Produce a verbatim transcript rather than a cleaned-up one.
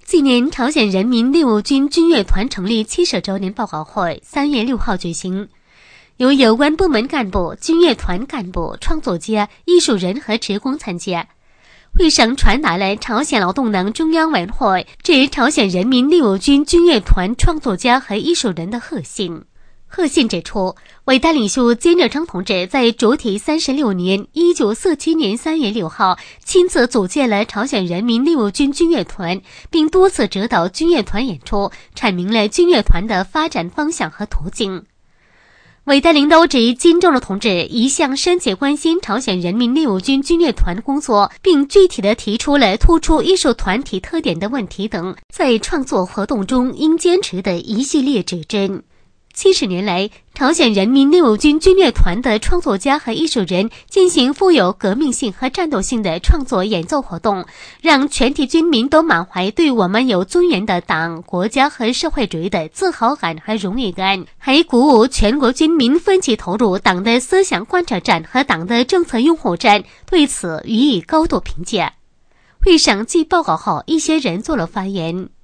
纪念朝鲜人民义务军军乐团成立七十周年报告会三月六号举行，由有关部门干部、军乐团干部、创作家、艺术人和职工参加。会上传达了朝鲜劳动党中央委员会致朝鲜人民义务军军乐团创作家和艺术人的贺信。贺信指出，伟大领袖金日成同志在主体三十六年一九四七年三月六号亲自组建了朝鲜人民义务军军乐团，并多次指导军乐团演出，阐明了军乐团的发展方向和途径。伟大领导指金正日同志一向深切关心朝鲜人民义务军军乐团工作，并具体地提出了突出艺术团体特点的问题等，在创作活动中应坚持的一系列指针。七十年来，朝鲜人民义务军军乐团的创作家和艺术人进行富有革命性和战斗性的创作演奏活动，让全体军民都满怀对我们有尊严的党、国家和社会主义的自豪感和荣誉感，还鼓舞全国军民奋起投入党的思想贯彻战和党的政策拥护战，对此予以高度评价。会上继报告后，一些人做了发言。